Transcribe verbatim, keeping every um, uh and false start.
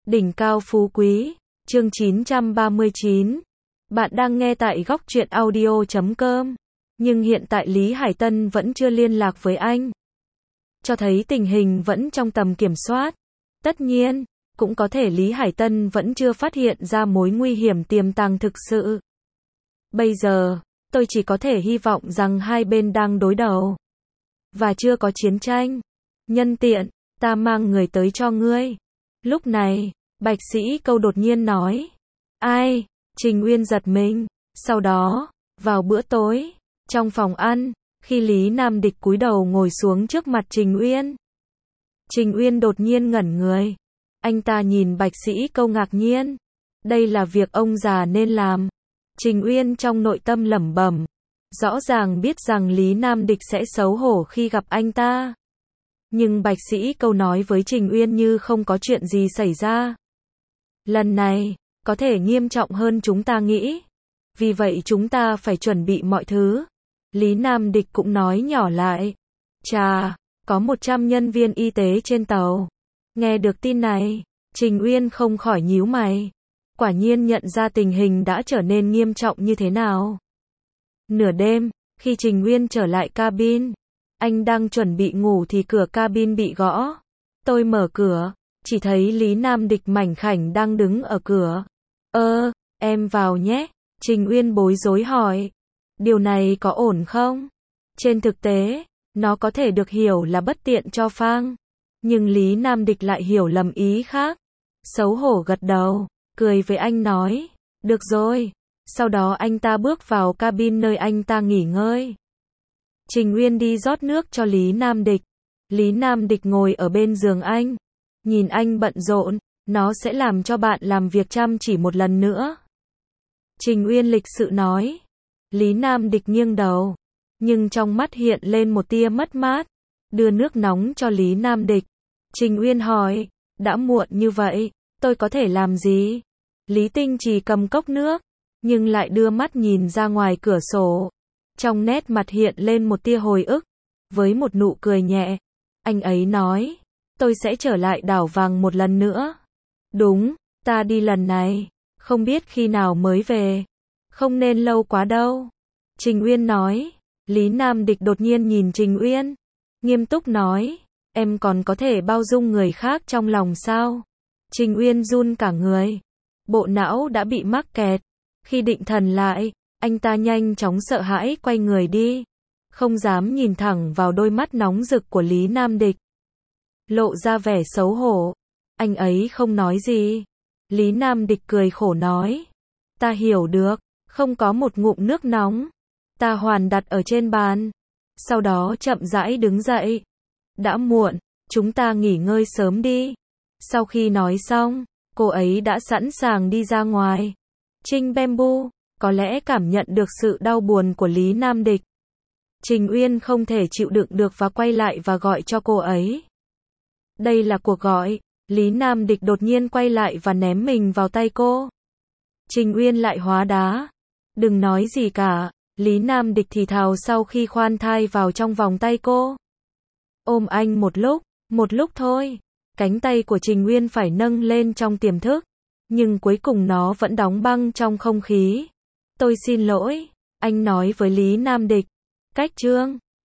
Đỉnh cao phú quý, chương chín trăm ba mươi chín. Bạn đang nghe tại góc truyện audio chấm com. Nhưng hiện tại Lý Hải Tân vẫn chưa liên lạc với anh. Cho thấy tình hình vẫn trong tầm kiểm soát. Tất nhiên, cũng có thể Lý Hải Tân vẫn chưa phát hiện ra mối nguy hiểm tiềm tàng thực sự. Bây giờ, tôi chỉ có thể hy vọng rằng hai bên đang đối đầu. Và chưa có chiến tranh. Nhân tiện, ta mang người tới cho ngươi. Lúc này, Bạch Sĩ Câu đột nhiên nói. Ai? Trình Uyên giật mình. Sau đó, vào bữa tối, trong phòng ăn, khi Lý Nam Địch cúi đầu ngồi xuống trước mặt Trình Uyên. Trình Uyên đột nhiên ngẩn người. Anh ta nhìn Bạch Sĩ Câu ngạc nhiên. Đây là việc ông già nên làm. Trình Uyên trong nội tâm lẩm bẩm. Rõ ràng biết rằng Lý Nam Địch sẽ xấu hổ khi gặp anh ta. Nhưng Bạch Sĩ Câu nói với Trình Uyên như không có chuyện gì xảy ra. Lần này, có thể nghiêm trọng hơn chúng ta nghĩ. Vì vậy chúng ta phải chuẩn bị mọi thứ. Lý Nam Địch cũng nói nhỏ lại. Chà, có một trăm nhân viên y tế trên tàu. Nghe được tin này, Trình Uyên không khỏi nhíu mày. Quả nhiên nhận ra tình hình đã trở nên nghiêm trọng như thế nào. Nửa đêm, khi Trình Uyên trở lại cabin, anh đang chuẩn bị ngủ thì cửa cabin bị gõ. Tôi mở cửa, chỉ thấy Lý Nam Địch mảnh khảnh đang đứng ở cửa. Ơ, em vào nhé. Trình Uyên bối rối hỏi. Điều này có ổn không? Trên thực tế, nó có thể được hiểu là bất tiện cho Phang. Nhưng Lý Nam Địch lại hiểu lầm ý khác. Xấu hổ gật đầu, cười với anh nói. Được rồi. Sau đó anh ta bước vào cabin nơi anh ta nghỉ ngơi. Trình Uyên đi rót nước cho Lý Nam Địch. Lý Nam Địch ngồi ở bên giường anh. Nhìn anh bận rộn, nó sẽ làm cho bạn làm việc chăm chỉ một lần nữa. Trình Uyên lịch sự nói. Lý Nam Địch nghiêng đầu. Nhưng trong mắt hiện lên một tia mất mát. Đưa nước nóng cho Lý Nam Địch. Trình Uyên hỏi. Đã muộn như vậy, tôi có thể làm gì? Lý Tinh Trì cầm cốc nước. Nhưng lại đưa mắt nhìn ra ngoài cửa sổ. Trong nét mặt hiện lên một tia hồi ức. Với một nụ cười nhẹ. Anh ấy nói. Tôi sẽ trở lại đảo vàng một lần nữa. Đúng, ta đi lần này. Không biết khi nào mới về. Không nên lâu quá đâu. Trình Uyên nói. Lý Nam Địch đột nhiên nhìn Trình Uyên. Nghiêm túc nói. Em còn có thể bao dung người khác trong lòng sao? Trình Uyên run cả người. Bộ não đã bị mắc kẹt. Khi định thần lại, anh ta nhanh chóng sợ hãi quay người đi. Không dám nhìn thẳng vào đôi mắt nóng rực của Lý Nam Địch. Lộ ra vẻ xấu hổ. Anh ấy không nói gì. Lý Nam Địch cười khổ nói. Ta hiểu được, không có một ngụm nước nóng. Ta hoàn đặt ở trên bàn. Sau đó chậm rãi đứng dậy. Đã muộn, chúng ta nghỉ ngơi sớm đi. Sau khi nói xong, cô ấy đã sẵn sàng đi ra ngoài. Trinh Bamboo, có lẽ cảm nhận được sự đau buồn của Lý Nam Địch. Trình Uyên không thể chịu đựng được và quay lại và gọi cho cô ấy. Đây là cuộc gọi. Lý Nam Địch đột nhiên quay lại và ném mình vào tay cô. Trình Uyên lại hóa đá. Đừng nói gì cả. Lý Nam Địch thì thào sau khi khoan thai vào trong vòng tay cô. Ôm anh một lúc, một lúc thôi. Cánh tay của Trình Uyên phải nâng lên trong tiềm thức. Nhưng cuối cùng nó vẫn đóng băng trong không khí. Tôi xin lỗi. Anh nói với Lý Nam Địch. Cách chương.